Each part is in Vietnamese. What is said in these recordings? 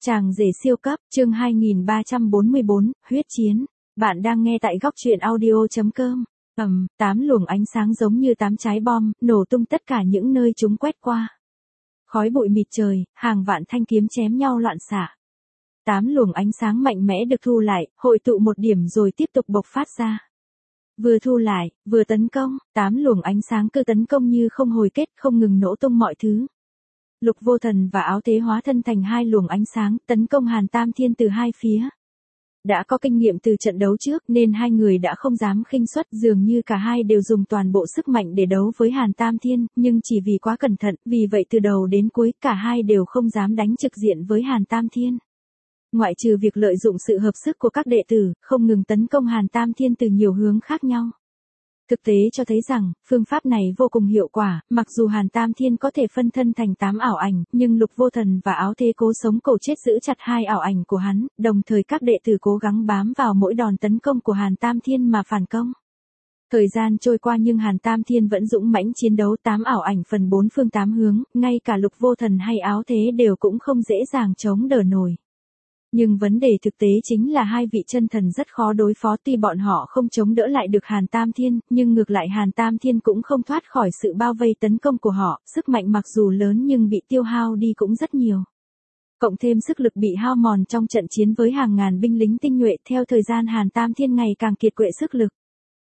Chàng rể siêu cấp, chương 2344, huyết chiến. Bạn đang nghe tại góc truyện audio.com. 8 luồng ánh sáng giống như 8 trái bom, nổ tung tất cả những nơi chúng quét qua. Khói bụi mịt trời, hàng vạn thanh kiếm chém nhau loạn xạ. 8 luồng ánh sáng mạnh mẽ được thu lại, hội tụ một điểm rồi tiếp tục bộc phát ra. Vừa thu lại, vừa tấn công, 8 luồng ánh sáng cứ tấn công như không hồi kết, không ngừng nổ tung mọi thứ. Lục Vô Thần và Áo Thế hóa thân thành hai luồng ánh sáng, tấn công Hàn Tam Thiên từ hai phía. Đã có kinh nghiệm từ trận đấu trước nên hai người đã không dám khinh suất, dường như cả hai đều dùng toàn bộ sức mạnh để đấu với Hàn Tam Thiên, nhưng chỉ vì quá cẩn thận, vì vậy từ đầu đến cuối cả hai đều không dám đánh trực diện với Hàn Tam Thiên. Ngoại trừ việc lợi dụng sự hợp sức của các đệ tử, không ngừng tấn công Hàn Tam Thiên từ nhiều hướng khác nhau. Thực tế cho thấy rằng, phương pháp này vô cùng hiệu quả, mặc dù Hàn Tam Thiên có thể phân thân thành 8 ảo ảnh, nhưng Lục Vô Thần và Áo Thế cố sống cổ chết giữ chặt hai ảo ảnh của hắn, đồng thời các đệ tử cố gắng bám vào mỗi đòn tấn công của Hàn Tam Thiên mà phản công. Thời gian trôi qua nhưng Hàn Tam Thiên vẫn dũng mãnh chiến đấu 8 ảo ảnh phần 4 phương 8 hướng, ngay cả Lục Vô Thần hay Áo Thế đều cũng không dễ dàng chống đỡ nổi. Nhưng vấn đề thực tế chính là hai vị chân thần rất khó đối phó, tuy bọn họ không chống đỡ lại được Hàn Tam Thiên, nhưng ngược lại Hàn Tam Thiên cũng không thoát khỏi sự bao vây tấn công của họ, sức mạnh mặc dù lớn nhưng bị tiêu hao đi cũng rất nhiều. Cộng thêm sức lực bị hao mòn trong trận chiến với hàng ngàn binh lính tinh nhuệ, theo thời gian Hàn Tam Thiên ngày càng kiệt quệ sức lực.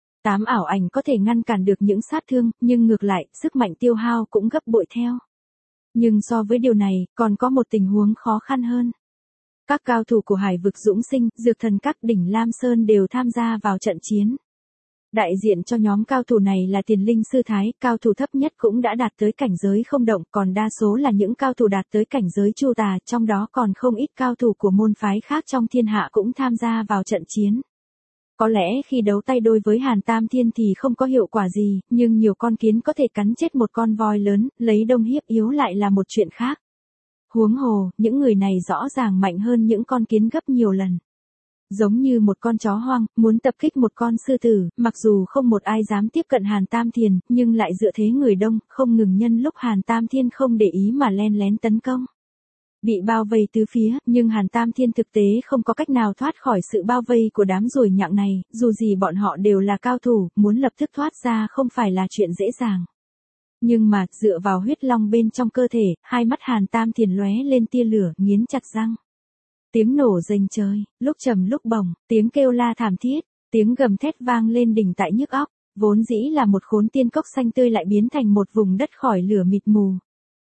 8 ảo ảnh có thể ngăn cản được những sát thương, nhưng ngược lại, sức mạnh tiêu hao cũng gấp bội theo. Nhưng so với điều này, còn có một tình huống khó khăn hơn. Các cao thủ của Hải vực Dũng Sinh, Dược Thần các đỉnh Lam Sơn đều tham gia vào trận chiến. Đại diện cho nhóm cao thủ này là Tiền Linh Sư Thái, cao thủ thấp nhất cũng đã đạt tới cảnh giới không động, còn đa số là những cao thủ đạt tới cảnh giới Chu Tà, trong đó còn không ít cao thủ của môn phái khác trong thiên hạ cũng tham gia vào trận chiến. Có lẽ khi đấu tay đôi với Hàn Tam Thiên thì không có hiệu quả gì, nhưng nhiều con kiến có thể cắn chết một con voi lớn, lấy đông hiếp yếu lại là một chuyện khác. Huống hồ, những người này rõ ràng mạnh hơn những con kiến gấp nhiều lần. Giống như một con chó hoang, muốn tập kích một con sư tử, mặc dù không một ai dám tiếp cận Hàn Tam Thiên, nhưng lại dựa thế người đông, không ngừng nhân lúc Hàn Tam Thiên không để ý mà len lén tấn công. Bị bao vây tứ phía, nhưng Hàn Tam Thiên thực tế không có cách nào thoát khỏi sự bao vây của đám ruồi nhặng này, dù gì bọn họ đều là cao thủ, muốn lập tức thoát ra không phải là chuyện dễ dàng. Nhưng mà, dựa vào huyết long bên trong cơ thể, hai mắt Hàn Tam Thiên lóe lên tia lửa, nghiến chặt răng. Tiếng nổ rền trời, lúc trầm lúc bổng, tiếng kêu la thảm thiết, tiếng gầm thét vang lên đỉnh tại nhức óc, vốn dĩ là một khốn tiên cốc xanh tươi lại biến thành một vùng đất khỏi lửa mịt mù.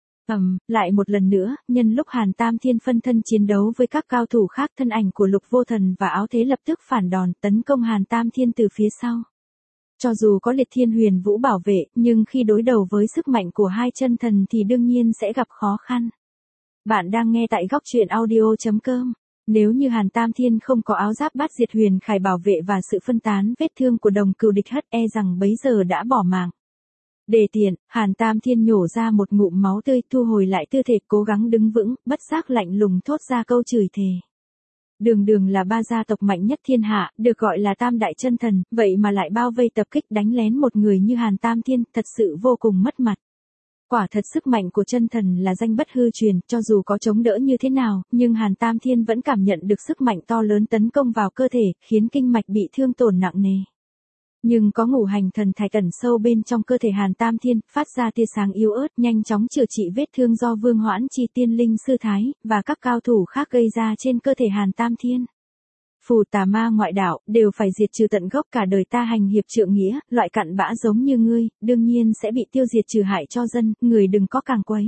Lại một lần nữa, nhân lúc Hàn Tam Thiên phân thân chiến đấu với các cao thủ khác, thân ảnh của Lục Vô Thần và Áo Thế lập tức phản đòn, tấn công Hàn Tam Thiên từ phía sau. Cho dù có Liệt Thiên Huyền Vũ bảo vệ, nhưng khi đối đầu với sức mạnh của hai chân thần thì đương nhiên sẽ gặp khó khăn. Bạn đang nghe tại góc truyện audio.com. Nếu như Hàn Tam Thiên không có áo giáp bát diệt huyền khải bảo vệ và sự phân tán vết thương của đồng cừu địch hất, e rằng bấy giờ đã bỏ mạng. Để tiện, Hàn Tam Thiên nhổ ra một ngụm máu tươi, thu hồi lại tư thế, cố gắng đứng vững, bất giác lạnh lùng thốt ra câu chửi thề. Đường đường là ba gia tộc mạnh nhất thiên hạ, được gọi là tam đại chân thần, vậy mà lại bao vây tập kích đánh lén một người như Hàn Tam Thiên, thật sự vô cùng mất mặt. Quả thật sức mạnh của chân thần là danh bất hư truyền, cho dù có chống đỡ như thế nào, nhưng Hàn Tam Thiên vẫn cảm nhận được sức mạnh to lớn tấn công vào cơ thể, khiến kinh mạch bị thương tổn nặng nề. Nhưng có ngũ hành thần thạch ẩn sâu bên trong cơ thể Hàn Tam Thiên, phát ra tia sáng yếu ớt, nhanh chóng chữa trị vết thương do Vương Hoãn Chi Tiên Linh Sư Thái, và các cao thủ khác gây ra trên cơ thể Hàn Tam Thiên. Phù tà ma ngoại đạo, đều phải diệt trừ tận gốc, cả đời ta hành hiệp trượng nghĩa, loại cặn bã giống như ngươi, đương nhiên sẽ bị tiêu diệt trừ hại cho dân, người đừng có càng quấy.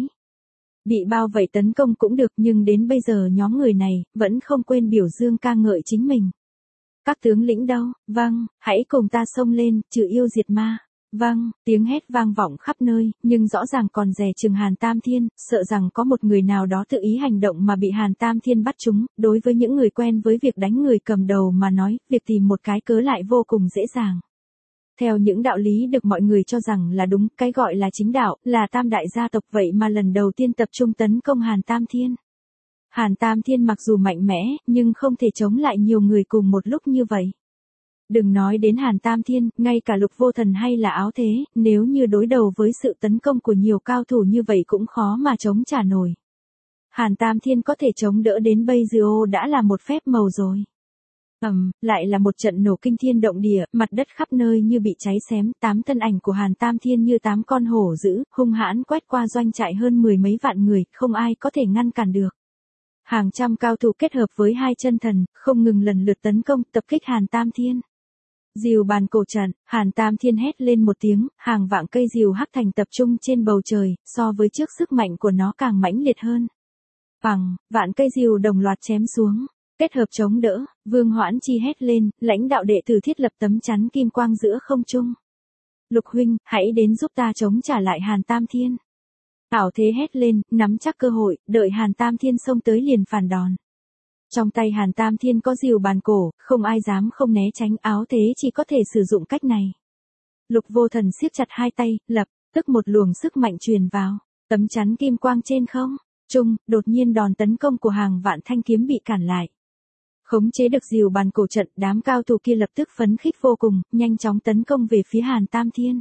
Bị bao vây tấn công cũng được, nhưng đến bây giờ nhóm người này, vẫn không quên biểu dương ca ngợi chính mình. Các tướng lĩnh đâu? Vâng, hãy cùng ta xông lên, trừ yêu diệt ma. Vâng, tiếng hét vang vọng khắp nơi, nhưng rõ ràng còn dè chừng Hàn Tam Thiên, sợ rằng có một người nào đó tự ý hành động mà bị Hàn Tam Thiên bắt trúng. Đối với những người quen với việc đánh người cầm đầu mà nói, việc tìm một cái cớ lại vô cùng dễ dàng. Theo những đạo lý được mọi người cho rằng là đúng, cái gọi là chính đạo, là tam đại gia tộc, vậy mà lần đầu tiên tập trung tấn công Hàn Tam Thiên. Hàn Tam Thiên mặc dù mạnh mẽ, nhưng không thể chống lại nhiều người cùng một lúc như vậy. Đừng nói đến Hàn Tam Thiên, ngay cả Lục Vô Thần hay là Áo Thế, nếu như đối đầu với sự tấn công của nhiều cao thủ như vậy cũng khó mà chống trả nổi. Hàn Tam Thiên có thể chống đỡ đến bây giờ đã là một phép màu rồi. Lại là một trận nổ kinh thiên động địa, mặt đất khắp nơi như bị cháy xém, 8 thân ảnh của Hàn Tam Thiên như 8 con hổ dữ, hung hãn quét qua doanh trại hơn 10 mấy vạn người, không ai có thể ngăn cản được. Hàng trăm cao thủ kết hợp với hai chân thần, không ngừng lần lượt tấn công, tập kích Hàn Tam Thiên. Diều bàn cổ trận, Hàn Tam Thiên hét lên một tiếng, hàng vạn cây diều hắc thành tập trung trên bầu trời, so với trước sức mạnh của nó càng mãnh liệt hơn. Vạn cây diều đồng loạt chém xuống. Kết hợp chống đỡ, Vương Hoãn Chi hét lên, lãnh đạo đệ tử thiết lập tấm chắn kim quang giữa không trung. Lục huynh, hãy đến giúp ta chống trả lại Hàn Tam Thiên. Ảo Thế hét lên, nắm chắc cơ hội, đợi Hàn Tam Thiên xông tới liền phản đòn. Trong tay Hàn Tam Thiên có diều bàn cổ, không ai dám không né tránh, Áo Thế chỉ có thể sử dụng cách này. Lục Vô Thần siết chặt hai tay, lập tức một luồng sức mạnh truyền vào, tấm chắn kim quang trên không trung, đột nhiên đòn tấn công của hàng vạn thanh kiếm bị cản lại. Khống chế được diều bàn cổ trận, đám cao thủ kia lập tức phấn khích vô cùng, nhanh chóng tấn công về phía Hàn Tam Thiên.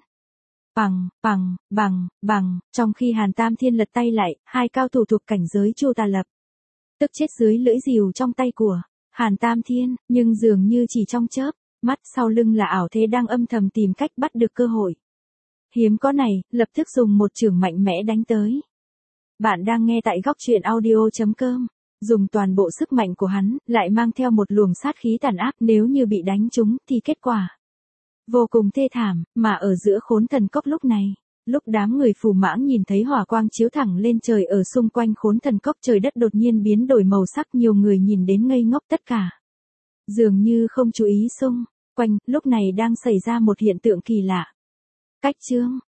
Trong khi Hàn Tam Thiên lật tay lại, hai cao thủ thuộc cảnh giới Chu Tà Lập tức chết dưới lưỡi diều trong tay của Hàn Tam Thiên, nhưng dường như chỉ trong chớp mắt sau lưng là Ảo Thế đang âm thầm tìm cách bắt được cơ hội hiếm có này, lập tức dùng một chưởng mạnh mẽ đánh tới. Bạn đang nghe tại góc truyện audio.com. Dùng toàn bộ sức mạnh của hắn, lại mang theo một luồng sát khí tàn ác, nếu như bị đánh trúng, thì kết quả vô cùng thê thảm, mà ở giữa Khốn Thần Cốc lúc này, lúc đám người Phù Mãng nhìn thấy hỏa quang chiếu thẳng lên trời ở xung quanh Khốn Thần Cốc, trời đất đột nhiên biến đổi màu sắc, nhiều người nhìn đến ngây ngốc tất cả. Dường như không chú ý xung quanh, lúc này đang xảy ra một hiện tượng kỳ lạ. Cách chương